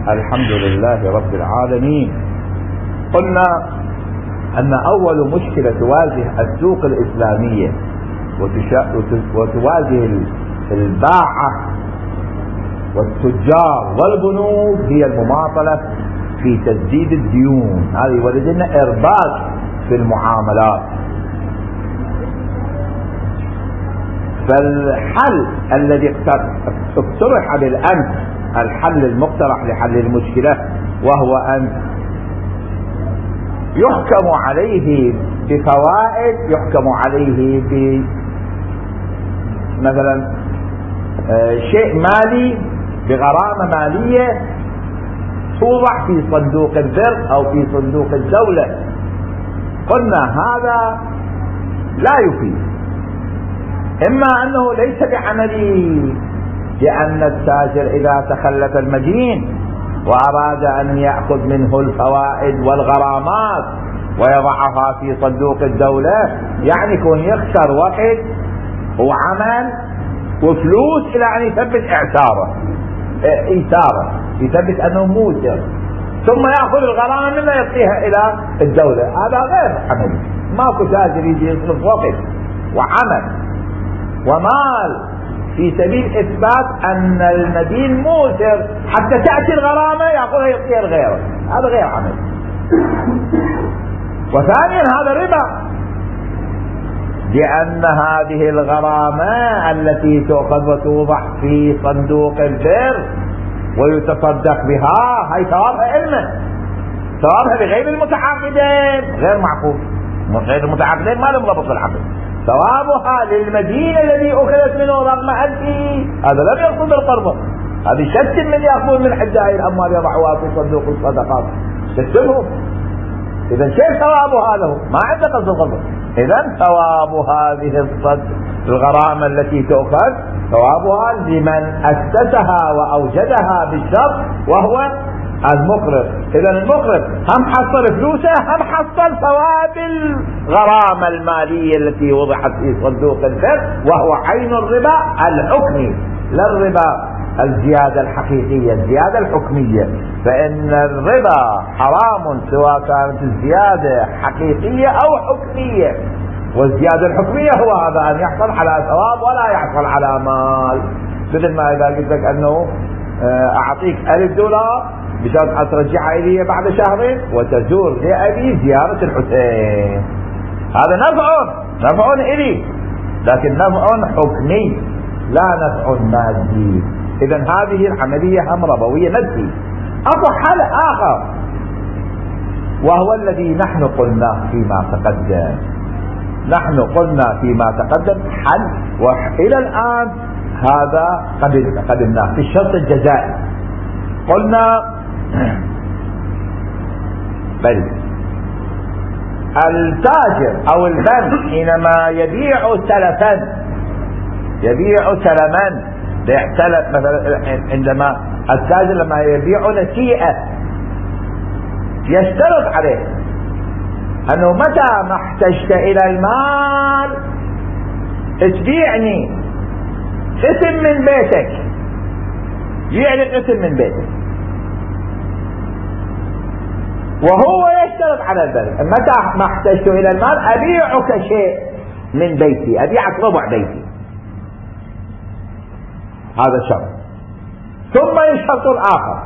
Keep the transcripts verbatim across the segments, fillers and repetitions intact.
الحمد لله رب العالمين. قلنا أن أول مشكلة تواجه السوق الإسلامية وتواجه الباعة والتجار والبنوك هي المماطلة في تسديد الديون. هذه يولد لنا إرباك في المعاملات. فالحل الذي اقترح بالأمس، الحل المقترح لحل المشكلة، وهو أن يحكم عليه بفوائد، يحكم عليه ب مثلا شيء مالي بغرامة مالية توضع في صندوق البر أو في صندوق الدولة. قلنا هذا لا يفيد، إما أنه ليس بعملي، لأن التاجر إذا تخلف المدين وأراد أن يأخذ منه الفوائد والغرامات ويضعها في صندوق الدولة، يعني يكون يخسر وقت وعمل وفلوس إلى أن يثبت إعساره إيساره يثبت أنه موسر، ثم يأخذ الغرامة منه يعطيها إلى الدولة. هذا غير عملي. ماكو تاجر يجي يصرف وقت وعمل ومال في سبيل إثبات أن المدين موسر حتى تأتي الغرامة يأخذها يعطيها الغير. هذا غير عمل. وثانيا هذا ربا، لأن هذه الغرامة التي تؤخذ وتوضع في صندوق البر ويتصدق بها هي ثوابها إلنا، ثوابها بغير المتعاقدين غير معقول. غير المتعاقدين ما لهم ربط العقد، ثوابها للمدين الذي أخذت منه رغم أنفه. هذا لم يقصد القرض، هذه شت من يأخذون من حجاء الأموال يضعوها في صندوق الصدقات، شتهم. إذا شيء ثواب هذا ما عنده قصد القرض. إذا ثواب هذه الغرامة التي تؤخذ ثوابها لمن أسسها وأوجدها بالشرط وهو المقرض. إذا المقرض هم حصل فلوسه هم حصل ثواب الغرامة المالية التي وضعت في صندوق البر، وهو عين الربا الحكمي، لا الربا الزيادة الحقيقية، الزيادة الحكمية. فإن الربا حرام سواء كانت الزيادة حقيقية أو حكمية، والزيادة الحكمية هو هذا أن يحصل على ثواب ولا يحصل على مال. مثل ما إذا قلت لك أنه أعطيك ألف دولار بشرط أن ترجعها إلي بعد شهرين وتزور لأبي زيارة الحسين، هذا نفع نفع إلي، لكن نفع حكمي لا نفع مادي. إذا هذه العملية هم ربوية مادية. أكو حل آخر وهو الذي نحن قلناه فيما تقدم. نحن قلنا فيما تقدم حل، وإلى الآن هذا قدمناه في الشرط الجزائي. قلنا بل التاجر أو البنك حينما يبيع سلفا، يبيع سلما بيحتلف مثلا، عندما التاجر لما يبيع نسيئة يشترط عليه أنه متى ما احتجت إلى المال تبيعني قسم من بيتك، يعني قسم من بيتك، وهو يشترط على البنك متى ما احتجت إلى المال أبيعك شيء من بيتي، أبيعك ربع بيتي. هذا شرط. ثم الشرط الآخر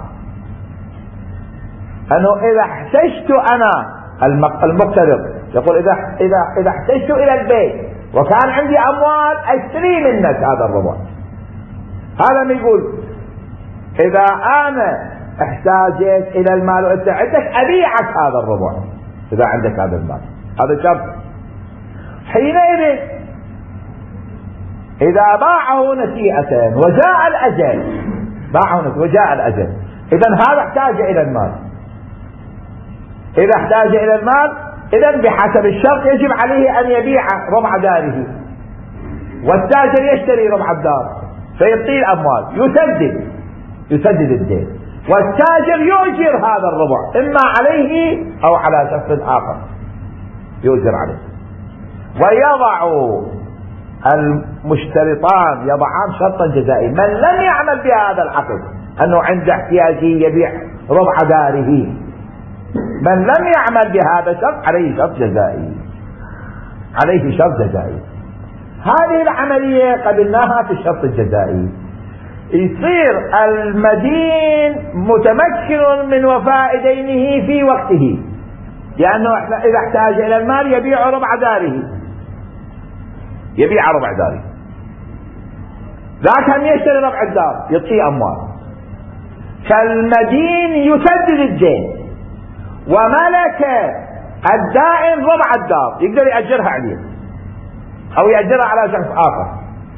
أنه إذا احتجت أنا المقترض يقول إذا إذا إذا احتجت إلى البيت وكان عندي أموال أشتري منك هذا الربع. هذا ما يقول إذا أنا احتاجت إلى المال وأنت عندك أبيعك هذا الربع إذا عندك هذا المال. هذا شرط. حينئذ إذا باعه نسيئة وجاء الأجل، باعه نسيئة وجاء الأجل، إذا هذا احتاج إلى المال. إذا احتاج إلى المال إذا بحسب الشرط يجب عليه أن يبيع ربع داره، والتاجر يشتري ربع الدار فيعطيه الأموال، يسدد يسدد الدين، والتاجر يؤجر هذا الربع إما عليه أو على شخص آخر يؤجر عليه. ويضع المشترطان يضعان شرطا جزائيا، من لم يعمل بهذا العقد أنه عند احتياجه يبيع ربع داره. من لم يعمل بهذا الشرط عليه شرط جزائي، عليه شرط جزائي. هذه العملية قبلناها في الشرط الجزائي. يصير المدين متمكن من وفاء دينه في وقته، لأنه إذا احتاج إلى المال يبيع ربع داره، يبيع ربع داره. ذاك هم يشتري ربع الدار يعطيه أموال، فالمدين يسدد الدين وملك الدائن ربع الدار، يقدر يأجرها عليه أو يأجرها على شخص آخر،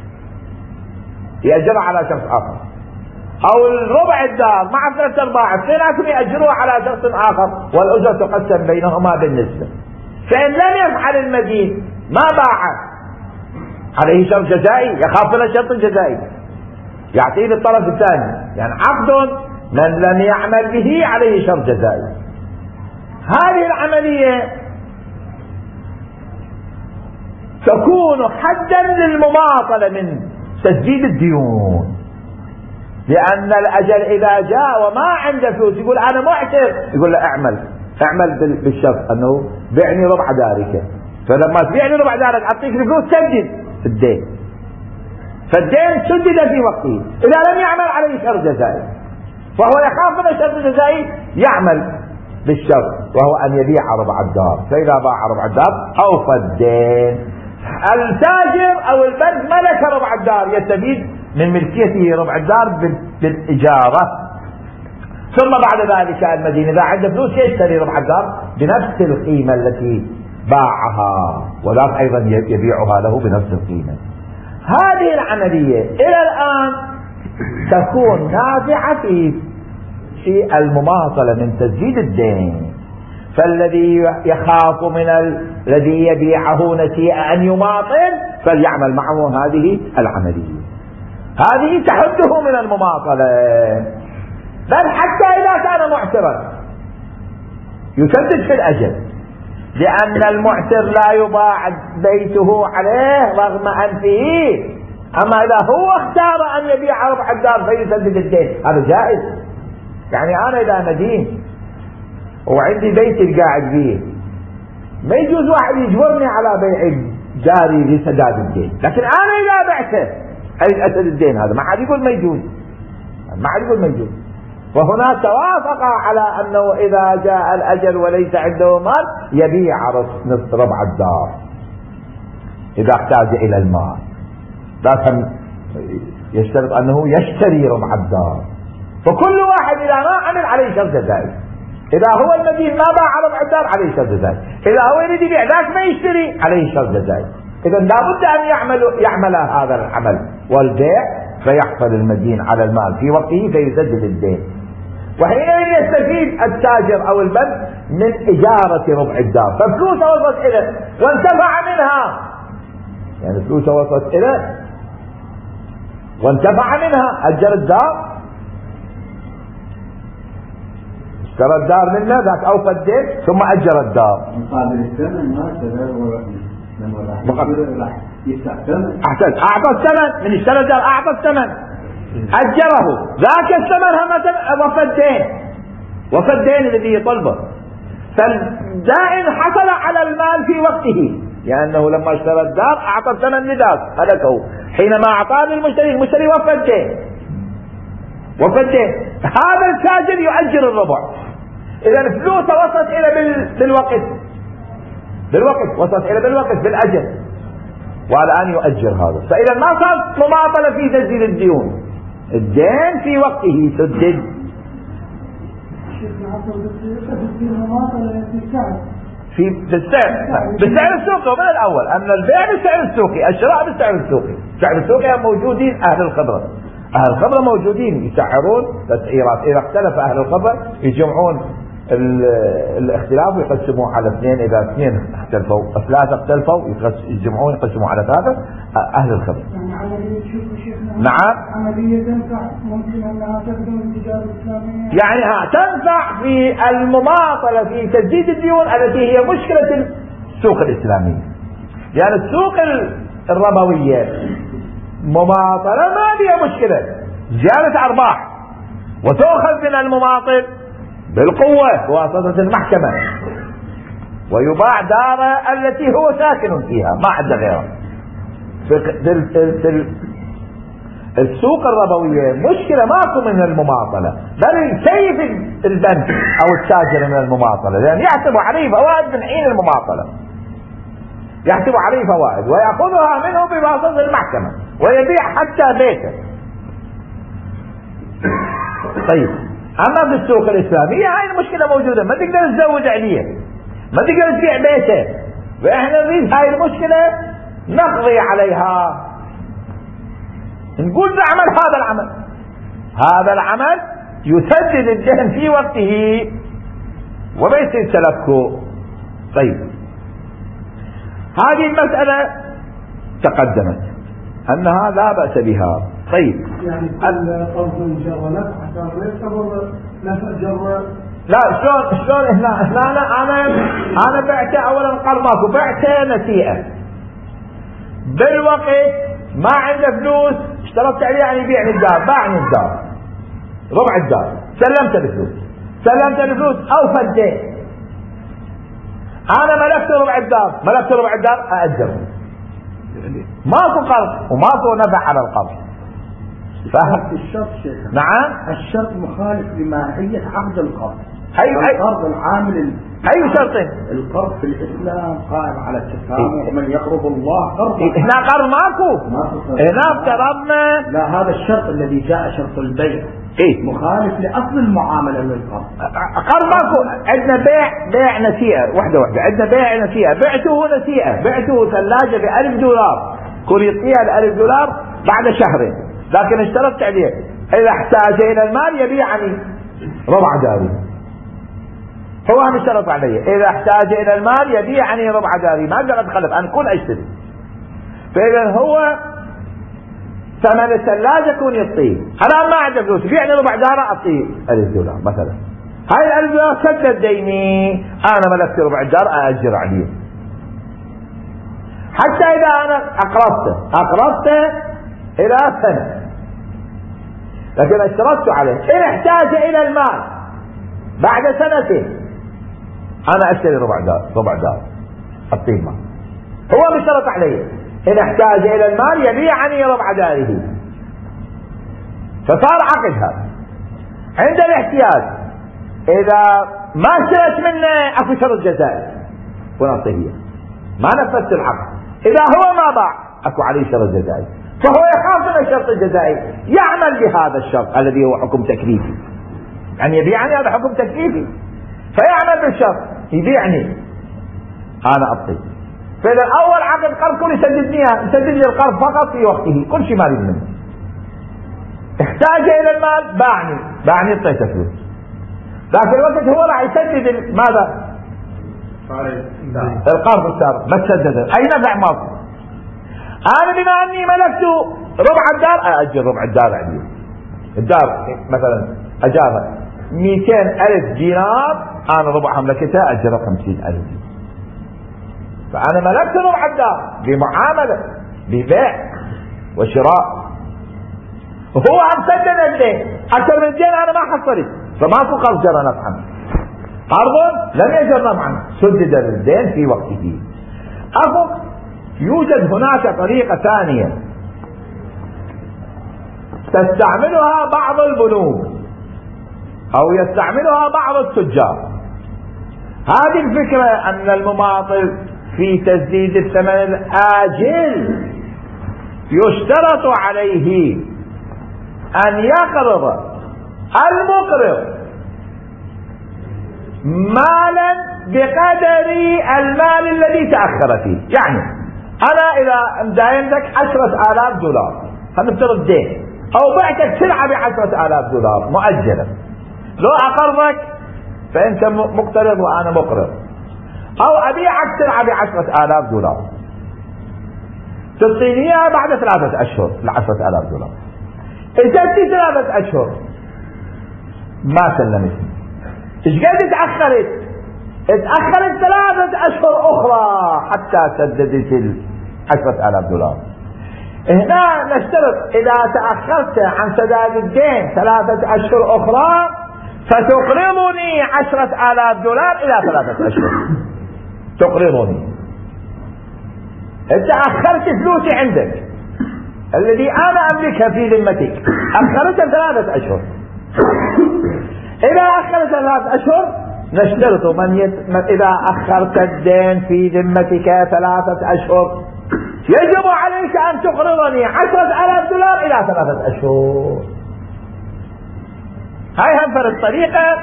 يأجرها على شخص آخر، أو الربع الدار مع ثلاثة أرباع اثنيناتهم يأجروها على شخص آخر والأجرة تقسم بينهما بالنسبة. فإن لم يفعل المدين ما باع عليه شرط جزائي، يخاف من الشرط الجزائي يعطيه للطرف الثاني، يعني عقد من لم يعمل به عليه شرط جزائي. هذه العملية تكون حدا للمماطلة من تسديد الديون، لأن الأجل إذا جاء وما عنده فلوس يقول أنا معتر، يقول له اعمل اعمل بالشرط أنه بعني ربع دارك، فلما تبيعني ربع دارك أعطيك الفلوس سدد الدين، فالدين سدد في وقته. إذا لم يعمل عليه شرط جزائي، فهو يخاف من الشرط الجزائي يعمل بالشرط، وهو أن يبيع ربع الدار. فإذا باع ربع الدار أوفى الدين. التاجر أو البنك ملك ربع الدار، يستفيد من ملكيته ربع الدار بالإجارة. ثم بعد ذلك المدين إذا عنده فلوس يشتري ربع الدار بنفس القيمة التي باعها، وذاك أيضا يبيعها له بنفس القيمة. هذه العملية إلى الآن تكون نافعة في في المماطلة من تسديد الدين. فالذي يخاف من الذي يبيعه نسيئة أن يماطل فليعمل معه هذه العملية، هذه تحده من المماطلة. بل حتى إذا كان معسرا يسدد في الأجل، لأن المعسر لا يباع بيته عليه رغم أنفه. أما إذا هو اختار أن يبيع ربع الدار فيسدد الدين هذا جائز. يعني أنا إذا مدين وعندي بيت قاعد فيه ما يجوز واحد يجبرني على بيع جاري لسداد الدين، لكن أنا إذا بعته أريد أسد الدين هذا ما حد يقول ما يجوز، ما حد يقول ما يجوز. وهنا توافق على أنه إذا جاء الأجل وليس عنده مال يبيع نصف ربع الدار إذا احتاج إلى المال، لكن يشترط أنه يشتري ربع الدار. فكل واحد إذا ما عمل عليه شرط جزائي. إذا هو المدين ما باع ربع الدار عليه شرط جزائي، إذا هو يريد يبيع ذاك ما يشتري عليه شرط جزائي. إذا لابد أن يعمل يعمل هذا العمل والبيع، فيحصل المدين على المال في وقته فيسدد الدين. وحينئذ يستفيد التاجر أو البنك من إجارة ربع الدار، ففلوسه وصلت إليه وانتفع منها، يعني فلوسه وصلت إليه وانتفع منها. أجر الدار، اشترى الدار منه، ذاك أوفى الدين ثم أجر الدار مقابل الثمن. ما أحسن، أعطى الثمن من اشترى الدار، أعطى الثمن أجره، ذاك الثمن هم وفى الدين، وفى الدين الذي يطلبه. فالدائن حصل على المال في وقته، لأنه لما اشترى الدار أعطى الثمن لذاك هلكه، حينما أعطاه للمشتري المشتري وفى الدين، وفى الدين. هذا التاجر يؤجر الربع. إذا فلوسه وصلت إلى بالوقت، بالوقت وصلت إلى بالوقت بالأجل، والآن يؤجر هذا. فإذا ما صار مماطلة في تسديد الديون، الدين في وقته سدد. في بالسعر بالسعر السوقي من الأول، أن البيع بالسعر السوقي، الشراء بالسعر السوقي. السعر السوقي موجودين أهل الخبرة، أهل الخبرة موجودين يسعرون تسعيرات. إذا اختلف أهل الخبرة يجمعون الاختلاف ويقسموه على اثنين، إذا اثنين اختلفوا ثلاثة اختلفوا يجمعون يقسموا على ثلاثة أهل الخبرة. نعم عملية تنفع ممكن أنها تخدم التجارة الإسلامية، يعني ها تنفع في المماطلة في تسديد الديون التي هي مشكلة السوق الإسلامية. يعني السوق الربوية مماطلة ما فيها مشكلة، زيادة أرباح، وتؤخذ من المماطل بالقوة بواسطة المحكمة، ويباع داره التي هو ساكن فيها ما عنده غيرها. في السوق الربوية مشكلة ماكو من المماطلة، بل يكيف البنك أو التاجر من المماطلة، لأن يحسب عليه فوائد من حين المماطلة، يحسب عليه فوائد ويأخذها منه بواسطة المحكمة ويبيع حتى بيته. طيب أما في السوق الإسلامية هاي المشكلة موجودة، ما تقدر تزوج عليه، ما تقدر تبيع بيته، وإحنا نريد هاي المشكلة نقضي عليها. نقول نعمل هذا العمل، هذا العمل يسدد الدين في وقته وما يصير تلفكه. طيب هذه المسألة تقدمت أنها لا بأس بها. طيب يعني كل قرض جر نفع حتى لا يعتبر نفع جر. لا شلون شلون هنا هنا انا انا بعته اولا قرض ماكو، بعته نسيئة بالوقت ما عنده فلوس، اشترطت عليه يعني يبيعني الدار، باعني الدار ربع الدار، سلمت الفلوس سلمت الفلوس اوفى الدين، انا ملكت ربع الدار ملكت ربع الدار ااجره، ماكو قرض وماكو نفع على القرض. فهمت الشرط شيخ؟ نعم الشرط مخالف لماهية عقد القرض. أي القرض العامل أي شرطين؟ القرض في الإسلام قائم على التسامح، من يقرض الله قرضا. هنا قرض ماكو، هنا افترضنا. لا هذا الشرط الذي جاء شرط البيع إيه؟ مخالف لأصل المعاملة للقرض. قرض ماكو، عندنا بيع بيع نسيئة واحدة واحدة، عندنا بيع نسيئة، بعته نسيئة، بعته ثلاجة بألف دولار، كل يعطيها الألف دولار بعد شهرين، لكن اشترطت عليه إذا احتاج إلى المال يبيعني ربع داري، هو هم اشترط علي إذا احتاج إلى المال يبيعني ربع داري، ما أقدر أتخلف أنا كل أشتري. فإذا هو ثمن الثلاجة يكون يعطيه، أنا ما عنده فلوس يبيعني ربع دار أعطيه ألف دولار مثلا، هاي الألف دولار سدد ديني، أنا ملكت ربع الدار أأجر عليه، حتى إذا أنا أقرضته أقرضته إلى سنة لكن اشترطت عليه إن احتاج إلى المال بعد سنتين أنا أشتري ربع دار ربع دار أعطيه مال، هو مشترط عليه إن احتاج إلى المال يبيعني ربع داره، فصار عقد هذا. عند الاحتياج إذا ما اشتريت منه أكو شرط جزائي ونعطيه، ما نفذت العقد، إذا هو ما باع أكو عليه شرط جزائي، فهو يخاف من الشرط الجزائي، يعمل بهذا الشرط الذي هو حكم تكليفي، يعني يبيعني هذا حكم تكليفي، فيعمل بالشرط يبيعني أنا أعطيه. فإذا أول عقد قرض كل يسددني يسدد لي القرض فقط في وقته، كل شيء ما يريد منه، احتاج إلى المال باعني باعني اعطيته فلوس، لكن الوقت هو راح يسدد ماذا؟ القرض السابق ما تسدد، أي نفع ماكو. أنا بما أني ملكت ربع الدار أأجر ربع الدار عليه، الدار مثلا أجارها مئتين ألف دينار، أنا ربعها ملكتها أجرها خمسين ألف دينار، فأنا ملكت ربع الدار بمعاملة ببيع وشراء، وهو هم سدد الدين، أكثر من الدين أنا ما حصلت، فماكو قرض جرى نفعا، قرض لم يجر نفعا سدد الدين في وقته. أخو يوجد هناك طريقة ثانية تستعملها بعض البنوك أو يستعملها بعض التجار، هذه الفكرة أن المماطل في تسديد الثمن الآجل يشترط عليه أن يقرض المقرض مالا بقدر المال الذي تأخر فيه. يعني أنا إذا مداينتك عشرة آلاف دولار، هنفترض دين، أو بعتك سلعة بعشرة آلاف دولار مؤجلة، لو أقرضك فأنت مقترض وأنا مقرض، أو أبيعك سلعة بعشرة آلاف دولار تعطيني إياها بعد ثلاثة أشهر لعشرة آلاف دولار، إجتني ثلاثة أشهر ما سلمتني، إيش قد تأخرت؟ اتأخرت ثلاثة أشهر أخرى حتى سددت العشرة آلاف دولار. هنا نشترط إذا تأخرت عن سداد الدين ثلاثة أشهر أخرى فتقرضني عشرة آلاف دولار إلى ثلاثة أشهر. تقرضني، انت أخرت فلوسي عندك الذي أنا أملكها في ذمتك، أخرتها ثلاثة أشهر. إذا أخرت ثلاثة أشهر نشترط من, يت... من إذا أخرت الدين في ذمتك ثلاثة أشهر يجب عليك أن تقرضني عشرة آلاف دولار إلى ثلاثة أشهر. هاي هم فرق طريقة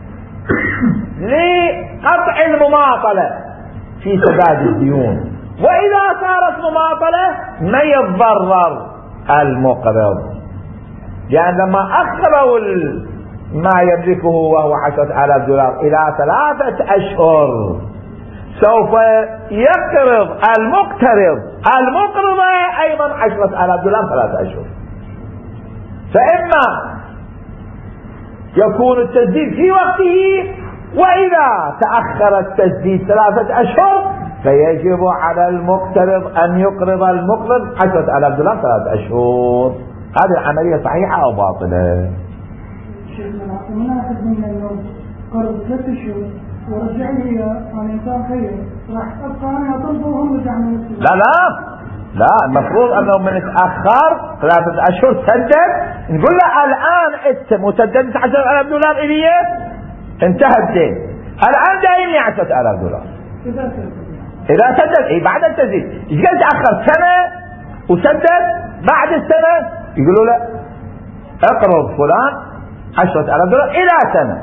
لقطع المماطلة في سداد الديون. وإذا صارت مماطلة ما يتضرر المقرض، لأن لما أخروا ما يملكه وهو عشرة آلاف دولار إلى ثلاثة أشهر سوف يقرض المقترض المقرض أيضا عشرة آلاف دولار ثلاثة أشهر. فإما يكون التسديد في وقته، وإذا تأخر التسديد ثلاثة أشهر فيجب على المقترض أن يقرض المقرض عشرة آلاف دولار ثلاثة أشهر. هذه العملية صحيحة أو باطلة؟ شيخنا من أخذ من اليوم قرض ثلاث أشهر ورجع لي عن إنسان خير راح أبقى أنا أطلبه وهم رجعنا. لا لا لا، المفروض أنه من تأخر ثلاثة أشهر سدد، نقول له الآن أنت مسدد عشرة آلاف دولار إلي، انتهى الدين، الآن دايني عشرة آلاف دولار. إذا سدد إذا سدد إيه بعد التسديد، إيش قال تأخر سنة وسدد بعد السنة يقولوا له اقرض فلان عشرة آلاف دولار إلى سنة.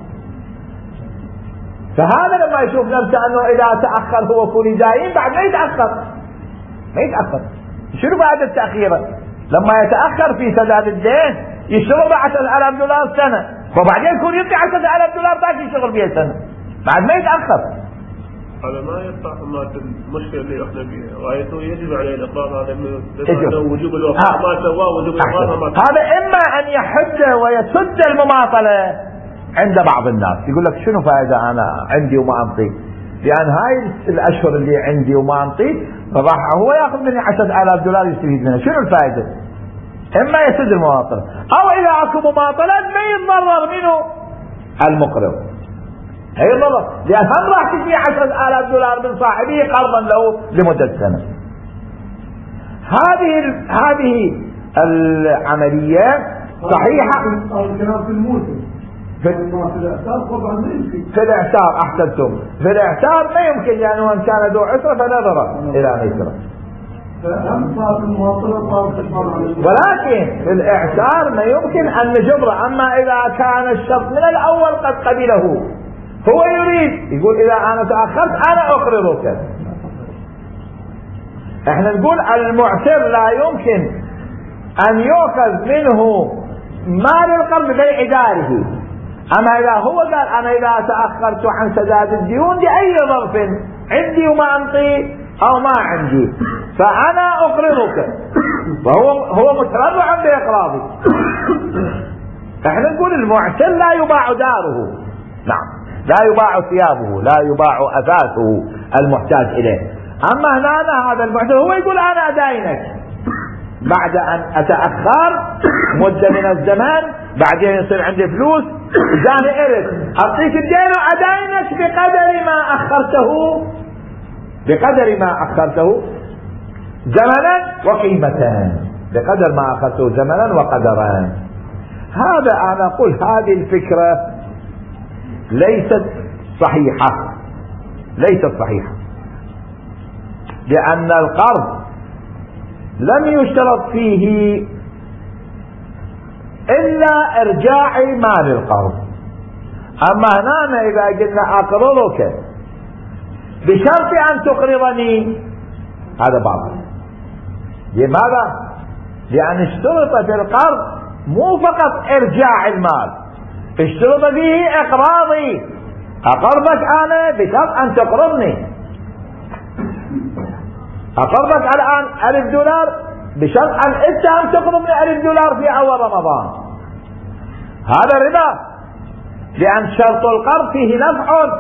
فهذا لما يشوف نفسه أنه إذا تأخر هو كوني داين بعد ما يتأخر ما يتأخر. شنو بعد التأخير؟ لما يتأخر في سداد الدين يشتغل عشرة آلاف دولار سنة، وبعدين يكون يبقى عشرة آلاف دولار باقي يشتغل بها سنة بعد ما يتأخر. هذا ما يفتح المشكلة اللي احنا فيها، غايته يجب عليه الإقرار. هذا وجوب الوفاء ما سواه وجوب الإقرار ما سواه. هذا إما أن يحج ويسد المماطلة عند بعض الناس، يقول لك شنو فائدة أنا عندي وما أنطي، لأن هاي الأشهر اللي عندي وما أنطي راح هو يأخذ مني عشرة آلاف دولار يستفيد منها، شنو الفائدة؟ إما يسد المماطلة، أو إذا أكو مماطلة ما يتضرر منه المقرض، هي ضرر، لأن هم راح تجي عشرة آلاف دولار من صاحبه قرضا له لمدة سنة. هذه هذه العملية صحيحة. الكلام في الموسم في الإعسار طبعا ما يمكن. في الإعسار أحسنتم، في الإعسار ما يمكن، لأنه إن كان ذو عسرة فنظر إلى ميسرة. ولكن في الإعسار ما يمكن أن نجبره. أما إذا كان الشرط من الأول قد قبله، هو يريد يقول إذا أنا تأخرت أنا أقرضك. احنا نقول المعسر لا يمكن أن يؤخذ منه مال القرض ببيع داره. أما إذا هو قال أنا إذا تأخرت عن سداد الديون لأي ظرف عندي وما أنطي أو ما عندي فأنا أقرضك، وهو هو متربع بإقراضي. احنا نقول المعسر لا يباع داره، نعم لا يباع ثيابه، لا يباع أثاثه المحتاج إليه. أما هنا هذا المعسر هو يقول أنا أداينك بعد أن أتأخر مدة من الزمان، بعدين يصير عندي فلوس جاني إرث، أعطيك الدين وأداينك بقدر ما أخرته بقدر ما أخرته زمنا وقيمة، بقدر ما أخرته زمنا وقدرا. هذا أنا أقول هذه الفكرة ليست صحيحة، ليست صحيحة، لأن القرض لم يشترط فيه إلا إرجاع مال القرض. أما هنا إذا قلنا أقرضك بشرط أن تقرضني هذا باطل. لماذا؟ لأن اشترط في القرض مو فقط إرجاع المال، اشترط فيه إقراضي، أقرضك أنا بشرط أن تقرضني، أقرضك الآن ألف دولار بشرط أن أنت هم تقرضني ألف دولار في أول رمضان. هذا ربا، لأن شرط القرض فيه نفع،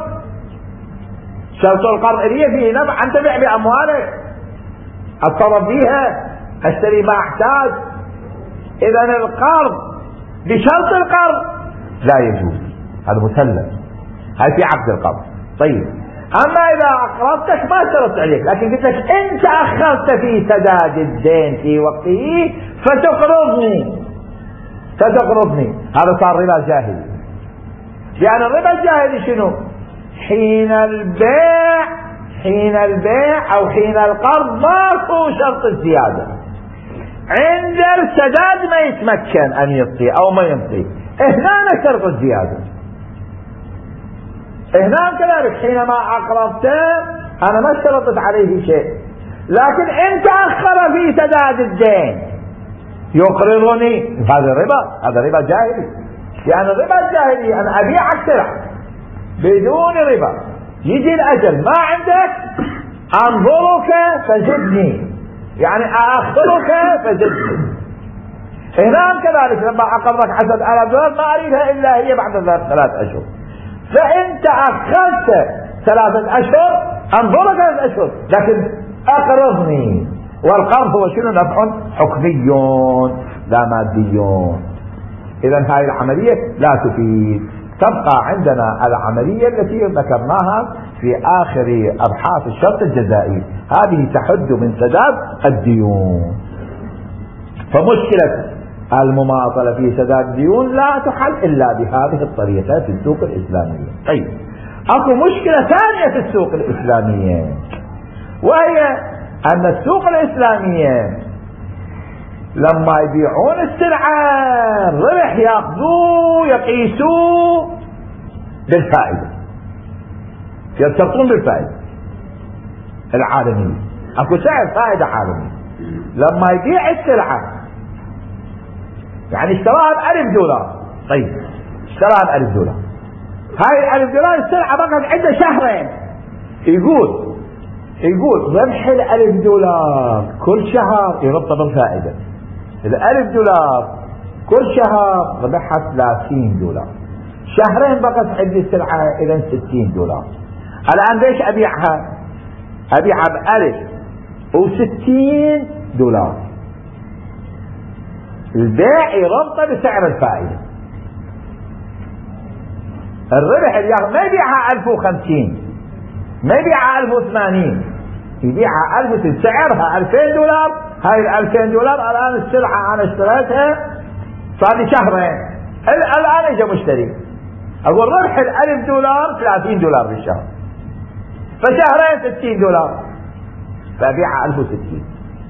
شرط القرض إليه فيه نفع، أنتفع بأموالك، أتصرف فيها، اشتري ما احتاج. اذا القرض بشرط القرض لا يجوز، هذا مسلم، هاي في عقد القرض. طيب اما اذا اقرضتك ما شرطت عليك، لكن قلت لك انت اخرت في سداد الدين في وقته فتقرضني فتقرضني هذا صار ربا جاهلي. يعني الربا الجاهلي شنو؟ حين البيع حين البيع او حين القرض ماكو شرط الزيادة، عند السداد ما يتمكن ان يعطي او ما يعطي، هنا شرط الزيادة. هنا كذلك حينما اقرضته انا ما اشترطت عليه شيء، لكن انت اخر في سداد الدين يقرضني، هذا ربا، هذا ربا جاهلي. يعني الربا الجاهلي انا ابيعك سلعة بدون ربا، يجي الاجل ما عندك انظرك فزدني، يعني اخرك فزدني. هنا كذلك لما اقرضك عشرة آلاف دولار ما اريدها الا هي بعد ثلاث اشهر، فانت اخرت ثلاثة اشهر انظرك ثلاثة اشهر، لكن اقرضني. والقرض هو شنو؟ نفع حكمي لا مادي. اذا هاي العملية لا تفيد. تبقى عندنا العملية التي ذكرناها في اخر ابحاث الشرط الجزائي، هذه تحد من سداد الديون. فمشكلة المماطلة في سداد الديون لا تحل الا بهذه الطريقة في السوق الاسلامية. طيب اكو مشكلة ثانية في السوق الاسلامية، وهي ان السوق الاسلامية لما يبيعون السلعة الربح ياخذوه يقيسوه بالفائدة، يرتبطون بالفائدة العالمية، اكو سعر فائدة عالمية. لما يبيع السلعة يعني اشتراها بألف دولار، طيب اشتراها بألف دولار، هاي الألف دولار السلعة بقت عنده شهرين، يقول يقول ربح الألف دولار كل شهر يربط بالفائدة. الألف دولار كل شهر ربحها ثلاثين دولار، شهرين بقت عندي السلعة إذا ستين دولار. الآن ليش أبيعها؟ أبيعها بألف وستين دولار، البيع يربطه بسعر الفائدة. الربح اللي ما يبيعها ألف وخمسين، ما يبيعها ألف وثمانين، يبيعها ألف، سعرها ألفين دولار. هاي الألفين دولار الآن السلعة أنا اشتريتها صار لي شهرين، الآن اجى مشتري، أقول ربح الألف دولار ثلاثين دولار بالشهر، فشهرين ستين دولار، فأبيعها ألف وستين.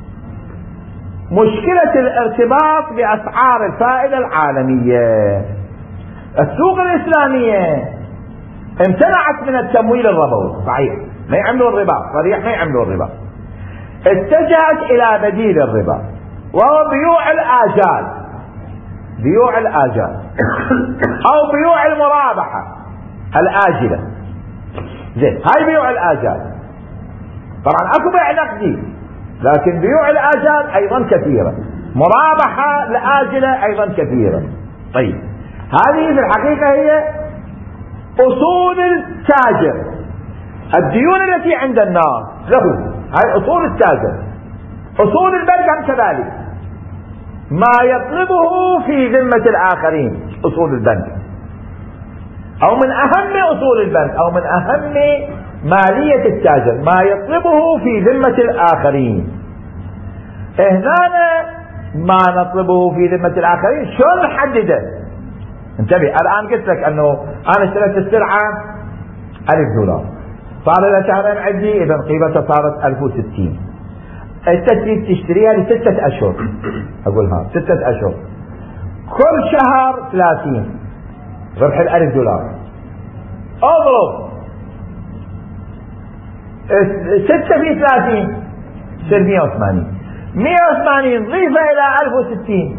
مشكلة الارتباط بأسعار الفائدة العالمية. السوق الإسلامية امتنعت من التمويل الربوي، صحيح ما يعملوا الربا، صريح ما يعملوا الربا، اتجهت الى بديل الربا وهو بيوع الاجال، بيوع الاجال او بيوع المرابحة الاجلة. زين هاي بيوع الاجال، طبعا اكو بيع نقدي، لكن بيوع الاجال ايضا كثيرة، مرابحة الاجلة ايضا كثيرة. طيب هذه في الحقيقة هي اصول التاجر، الديون التي عند الناس له، هاي اصول التاجر. اصول البنك هم كذلك، ما يطلبه في ذمة الاخرين اصول البنك، او من اهم اصول البنك او من اهم مالية التاجر ما يطلبه في ذمة الاخرين. هنا ما نطلبه في ذمة الاخرين شو نحدده؟ انتبه، الان قلت لك انه انا اشتريت السلعة ألف دولار، صار لها شهرين عندي، اذا قيمتها صارت ألف وستين. انت تشتريها لستة اشهر، اقولها ستة اشهر، كل شهر ثلاثين، ربح الألف دولار، اضرب ستة في ثلاثين يصير مئة وثمانين، مئة وثمانين ضيفها الى ألف وستين،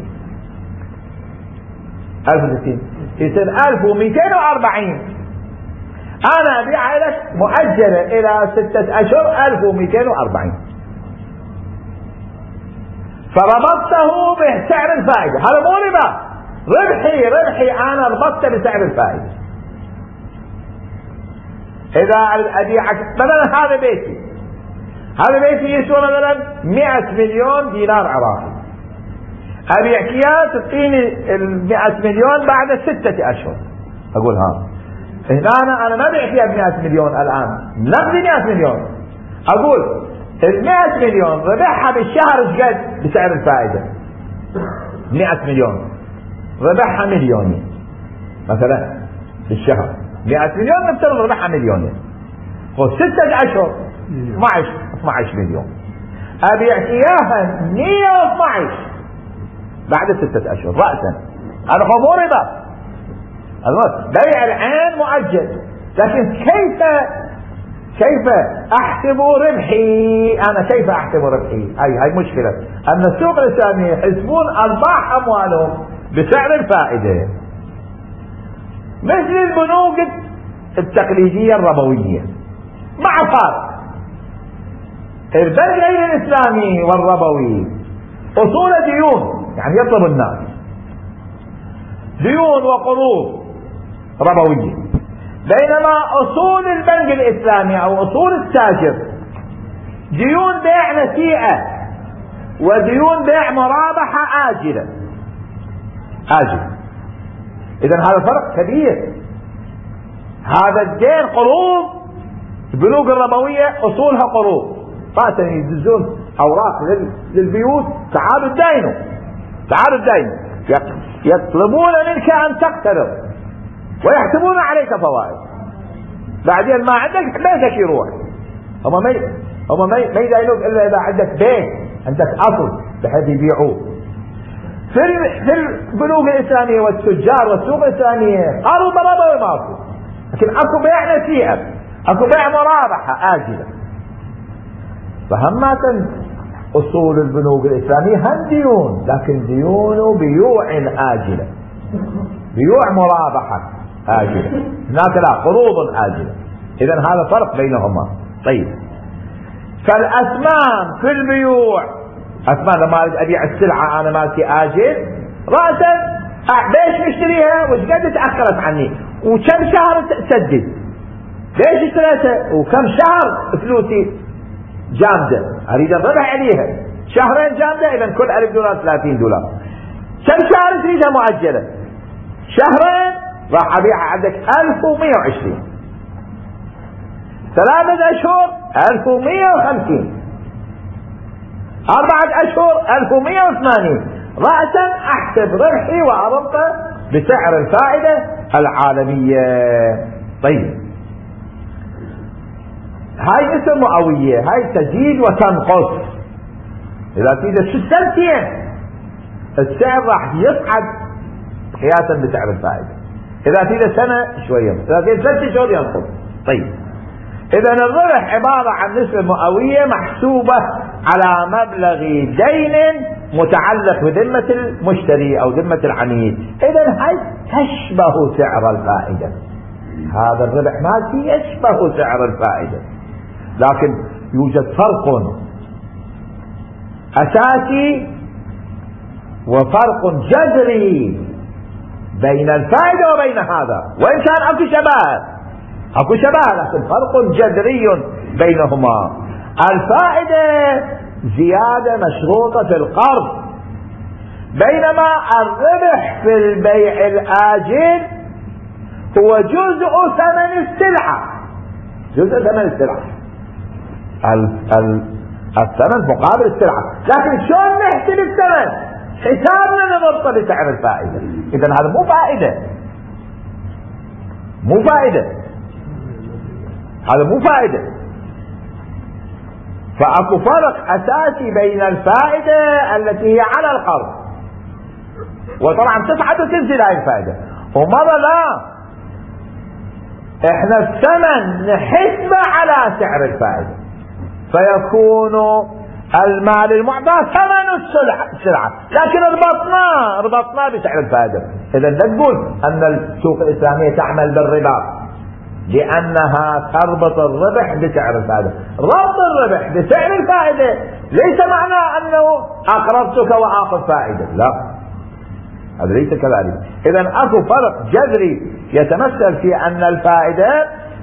ألف وستين يصير ألف ومئتين وأربعين. انا ابيعها لك مؤجلة الى ستة اشهر ألف ومئتين وأربعين، فربطته بسعر الفائدة. هذا مو ربا، ربحي ربحي انا ربطته بسعر الفائدة. اذا ابيعك مثلا هذا بيتي هذا بيت يسوى مثلا مئة مليون دينار عراقي، ابيعك اياه تعطيني المئة مليون بعد ستة اشهر. اقول ها هنا انا انا ما ابيع فيها بمئة مليون الان، نقدي مئة مليون. اقول المئة مليون ربحها بالشهر ايش قد بسعر الفائدة؟ مئة مليون ربحها مليونين مثلا بالشهر، مئة مليون نفترض ربحها مليونين، ستة اشهر اثني عشر مليون، ابيع اياها مئة واثني عشر بعد ستة اشهر رأسا. هذا مو ربا، بيع العين مؤجل. لكن كيف كيف احسب ربحي؟ انا كيف احسب ربحي؟ هاي هاي مشكلة، ان السوق الاسلامي يحسبون ارباح اموالهم بسعر الفائدة مثل البنوك التقليدية الربوية، مع فرق. البنك غير الاسلامي والربوي اصول ديون، يعني يطلب الناس ديون وقروض ربوية، بينما اصول البنك الاسلامي او اصول التاجر ديون بيع نسيئة وديون بيع مرابحة آجلة آجلة. اذا هذا فرق كبير. هذا الدين قروض، البنوك الربوية اصولها قروض، رأسا يدزون اوراق للبيوت، تعالوا الدينوا تعالوا الدينوا، يطلبون منك ان تقترض ويحسبون عليك فوائد، بعدين ما عندك بيتك يروح. هم ما هم ما يدينوك الا اذا عندك بيت، عندك اصل بحيث يبيعوه. في في البنوك الاسلاميه والتجار والسوق الاسلاميه قالوا مرابح ماكو، لكن اكو بيع نسيئه، اكو بيع مرابحه آجله. فهمات اصول البنوك الاسلاميه هم ديون، لكن ديون بيوع آجله، بيوع مرابحه آجله، هناك لا قروض آجله. اذا هذا فرق بينهما. طيب فالاسمان في البيوع، اسمان لما ابيع السلعه انا مالتي آجل راسا ليش مشتريها وش قد تاخرت عني وكم شهر تسدد، ليش اشتريتها وكم شهر فلوسي جامده اريد الربح عليها، شهرين جامده اذا كل ألف دولار ثلاثين دولار، كم شهر تريدها مؤجله، شهرين راح ابيعها عندك ألف ومئة وعشرين، ثلاثة اشهر ألف ومئة وخمسين، أربعة اشهر ألف ومئة وثمانين، رأسا احسب ربحي واربطه بسعر الفائدة العالمية. طيب هاي اسم مئوية، هاي تزيد وتنقص. اذا تزيد شو سنتين السعر راح يصعد قياسا بسعر الفائدة، اذا تزيد سنة شوية، اذا تزيد ثلاثة شهور ينقص. طيب اذا الربح عبارة عن نسبة مئوية محسوبة على مبلغ دين متعلق بذمة المشتري او ذمة العميل. اذا هاي تشبه سعر الفائدة، هذا الربح مالتي يشبه سعر الفائدة، لكن يوجد فرق اساسي وفرق جذري بين الفائدة وبين هذا، وان كان اكو شباب اكو شباب لكن فرق جذري بينهما. الفائدة زيادة مشروطة في القرض، بينما الربح في البيع الآجل هو جزء ثمن السلعة، جزء ثمن السلعة، الثمن مقابل السلعة، لكن شلون نحسب الثمن؟ حسابنا نربطه بسعر الفائدة. إذا هذا مو فائدة، مو فائدة، هذا مو فائدة. فأكو فرق أساسي بين الفائدة التي هي على القرض، وطبعا تصعد وتنزل هاي الفائدة، ومرة لا احنا الثمن نحسبه على سعر الفائدة، فيكون المال المعطى ثمن السلعة، لكن ربطناه ربطناه بسعر الفائدة. إذا لا تقول أن السوق الإسلامية تعمل بالربا لأنها تربط الربح بسعر الفائدة. ربط الربح بسعر الفائدة ليس معناه أنه أقرضتك وآخذ فائدة، لا، هذا ليس كذلك. إذا أكو فرق جذري يتمثل في أن الفائدة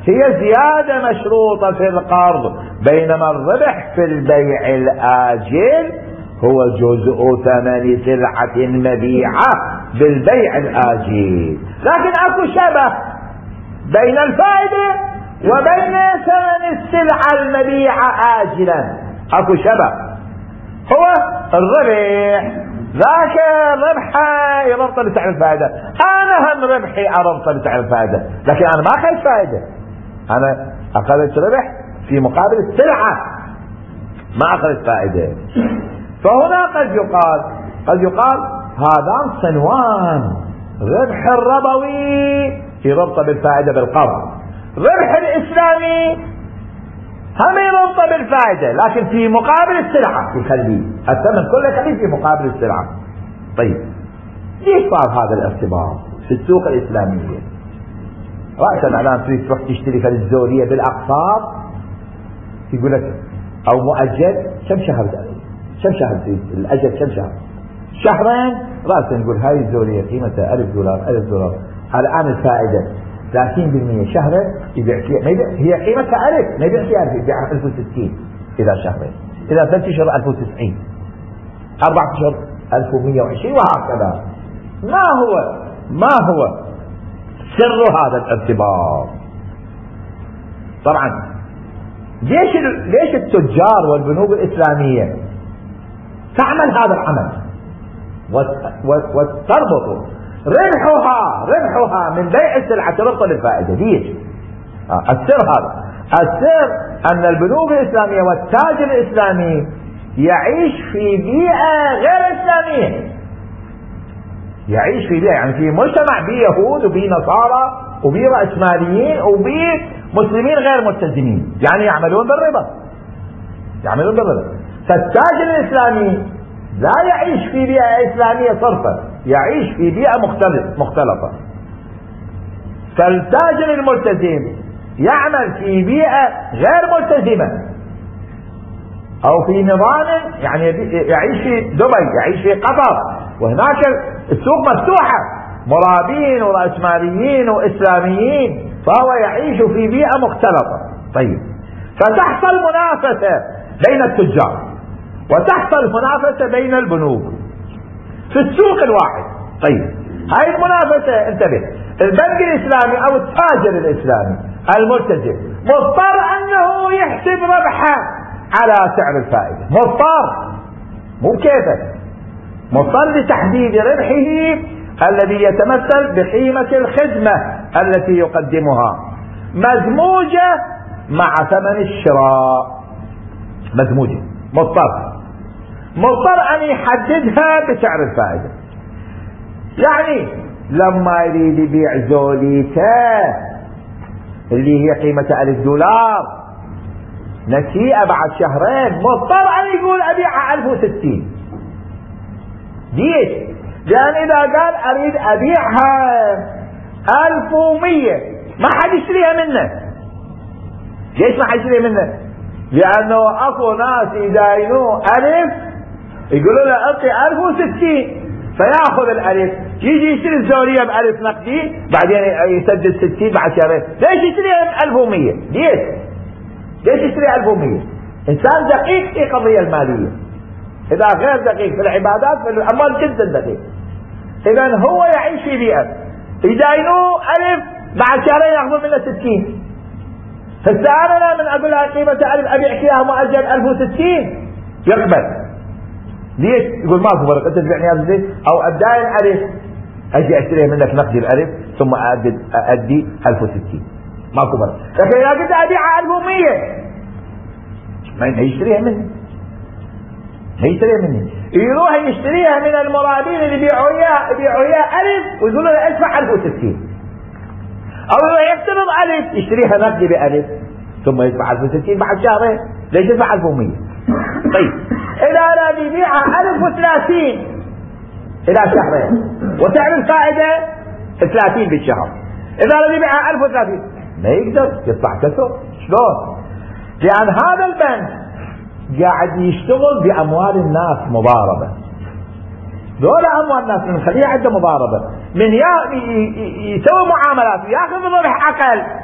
هي زيادة مشروطة في القرض، بينما الربح في البيع الآجل هو جزء ثمن سلعة مبيعة بالبيع الآجل. لكن اكو شبه بين الفائدة وبين ثمن السلعة المبيعة آجلا، اكو شبه. هو الربح ذاك ربحه يربط بسعر الفائدة، انا هم ربحي اربط بسعر الفائدة، لكن انا ما اخذت فائدة، انا اخذت ربح في مقابل السلعة، ما اخذت فائدة. فهنا قد يقال قد يقال هذان صنوان، ربح الربوي يربط بالفائدة بالقرض، ربح الاسلامي هم يربط بالفائدة لكن في مقابل السلعة، يخليه الثمن كله يخليه في مقابل السلعة. طيب ليش صار هذا الارتباط في السوق الاسلامية؟ رأسا الان تريد تروح تشتري في الزورية بالاقساط، يقول لك او مؤجل كم شهر كم شهر تريد الاجل كم شهر؟ شهرين. رأسا نقول هاي الزورية قيمتها ألف دولار ألف دولار، الآن الفائدة ثلاثين بالمئة شهرين يبيع فيها، ما يبيع هي قيمتها ألف، ما يبيع فيها ألف، يبيعها ألف وستين إذا شهرين، إذا ثلاث أشهر ألف وتسعين، أربعة أشهر ألف ومئة وعشرين، وهكذا. ما هو ما هو سر هذا الارتباط؟ طبعا ليش ليش التجار والبنوك الإسلامية تعمل هذا العمل وتربط ربحها ربحها من بيع السلعة تربط للفائدة؟ ليش؟ آه السر هذا، السر أن البنوك الإسلامية والتاجر الإسلامي يعيش في بيئة غير إسلامية، يعيش في بيئة يعني في مجتمع بيه يهود وبيه نصارى وبيه رأسماليين وبيه مسلمين غير ملتزمين، يعني يعملون بالربا يعملون بالربا. فالتاجر الإسلامي لا يعيش في بيئة إسلامية صرفا، يعيش في بيئة مختلف مختلطة. فالتاجر الملتزم يعمل في بيئة غير ملتزمة أو في نظام، يعني يعيش في دبي، يعيش في قطر، وهناك السوق مفتوحة، مرابين ورأسماليين وإسلاميين، فهو يعيش في بيئة مختلطة. طيب فتحصل منافسة بين التجار وتحصل منافسة بين البنوك في السوق الواحد. طيب هاي المنافسة انتبه، البنك الإسلامي أو التاجر الإسلامي الملتزم مضطر أنه يحسب ربحه على سعر الفائدة، مضطر، مو كيفه، مضطر لتحديد ربحه الذي يتمثل بقيمة الخدمة التي يقدمها مزموجة مع ثمن الشراء، مزموجة، مضطر مضطر أن يحددها بسعر الفائدة. يعني لما يريد يبيع زوليته اللي هي قيمة ألف دولار نسيئة بعد شهرين، مضطر أن يقول أبيعها ألف وستين. ليش؟ لأن إذا قال أريد أبيعها ألف ومية ما حد يشتريها منه. ليش ما حد يشتريها منه؟ لأنه أكو ناس يداينوه ألف يقولوا له أعطي ألف وستين، فيأخذ الألف يجي يشتري الزورية بألف نقدي، بعدين يسدد ستين بعد شهرين. ليش يشتريها ألف ومية؟ ليش؟ ليش يشتريها ألف ومية؟ إنسان دقيق في قضية المالية، إذا غير دقيق في العبادات في الأموال جدا دقيق. إذا هو يعيش في بيئة يداينوه ألف بعد شهرين يأخذون منه ستين. هسه أنا من أقول لها قيمة ألف أبيع فيها مؤجل ألف وستين يقبل. ليش؟ يقول ماكو فرق، أنت تبيعني هذا زين أو أداين ألف أجي أشتريها منك نقدي الألف ثم أدي أدي ألف وستين، ماكو فرق. لكن إذا قلت أبيعها ألف ومية ما يشتريها مني، ما يشتريها مني، يروح يشتريها من المرابين اللي يبيعوا إياه يبيعوا إياه ألف ويقولوا له ادفع ألف وستين، أو يروح يفترض ألف يشتريها نقدي بألف ثم يدفع ألف وستين بعد شهرين. ليش يدفع ألف ومية؟ طيب إذا أراد يبيعها ألف وثلاثين إلى شهرين وسعر الفائدة ثلاثين بالشهر، إذا أراد يبيعها ألف وثلاثين ما يقدر، يطلع كسر. شلون؟ لأن هذا البنك قاعد يشتغل بأموال الناس مضاربة، دولة أموال الناس نخليها عنده مضاربة، من يسوي معاملات ويأخذ ربح أقل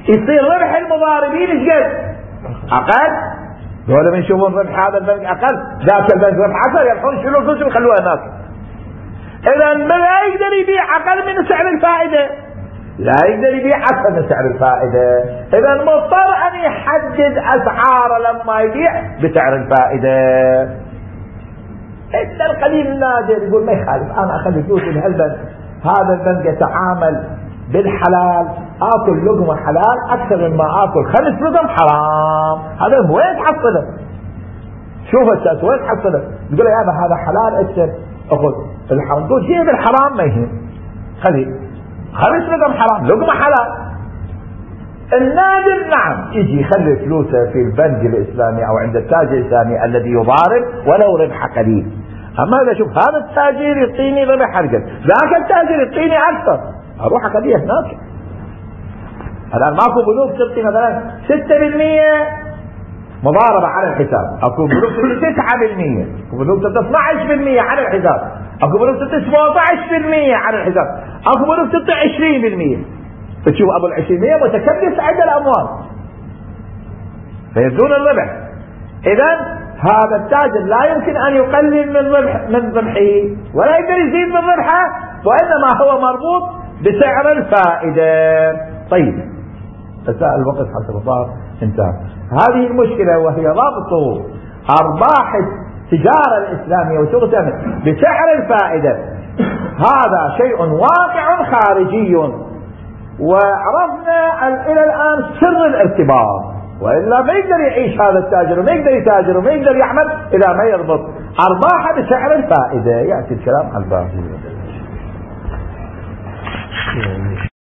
يصير ربح المضاربين ايش قد؟ اقل. دول من يشوفون ربح هذا البنك اقل، ذاك البنك ربح اكثر، يروحون يشيلون فلوس ويخلوها هناك. اذا ما لا يقدر يبيع اقل من سعر الفائده، لا يقدر يبيع اكثر من سعر الفائده، اذا مضطر ان يحدد اسعاره لما يبيع بسعر الفائده. الا القليل النادر يقول ما يخالف، انا اخلي فلوسي بهالبنك، هذا البنك يتعامل بالحلال، اكل لقمه حلال اكثر مما اكل خمس لقم حرام، هذا وين تحصله؟ شوف الساس وين تحصله؟ تقول يا ابا هذا حلال اكثر اخذ الحرام، تقول شيء بالحرام ما يهم، خلي خمس لقم حرام لقمه حلال. النادر نعم يجي يخلي فلوسه في البنك الاسلامي او عند التاجر الاسلامي الذي يضارب ولو ربح قليل. اما اذا شوف هذا التاجر يعطيني ربح اقل، ذاك التاجر يعطيني اكثر، اروح اخليه هناك. الان ماكو بنوك تعطي مثلا ستة بالمئة مضاربه على الحساب، اكو بنوك تعطي تسعة بالمئة، اكو بنوك تعطي اثني عشر بالمئة على الحساب، اكو بنوك تعطي سبعة عشر بالمئة على الحساب، اكو بنوك تعطي عشرين بالمئة. تشوف ابو العشرين بالمئة متكدس عند الاموال فيزدون الربح. اذا هذا التاجر لا يمكن ان يقلل من ربح من ربحه ولا يقدر يزيد من ربحه، وانما هو مربوط بسعر الفائده. طيب مساء الوقت حسب الله انتهى. هذه المشكله وهي ربط ارباح التجاره الاسلاميه وشغلها بسعر الفائده، هذا شيء واقع خارجي، وعرفنا الى الان سر الارتباط، والا ما يقدر يعيش هذا التاجر وما يقدر يتاجر وما يقدر يعمل اذا ما يربط ارباحه بسعر الفائده. ياتي الكلام عن الباقي.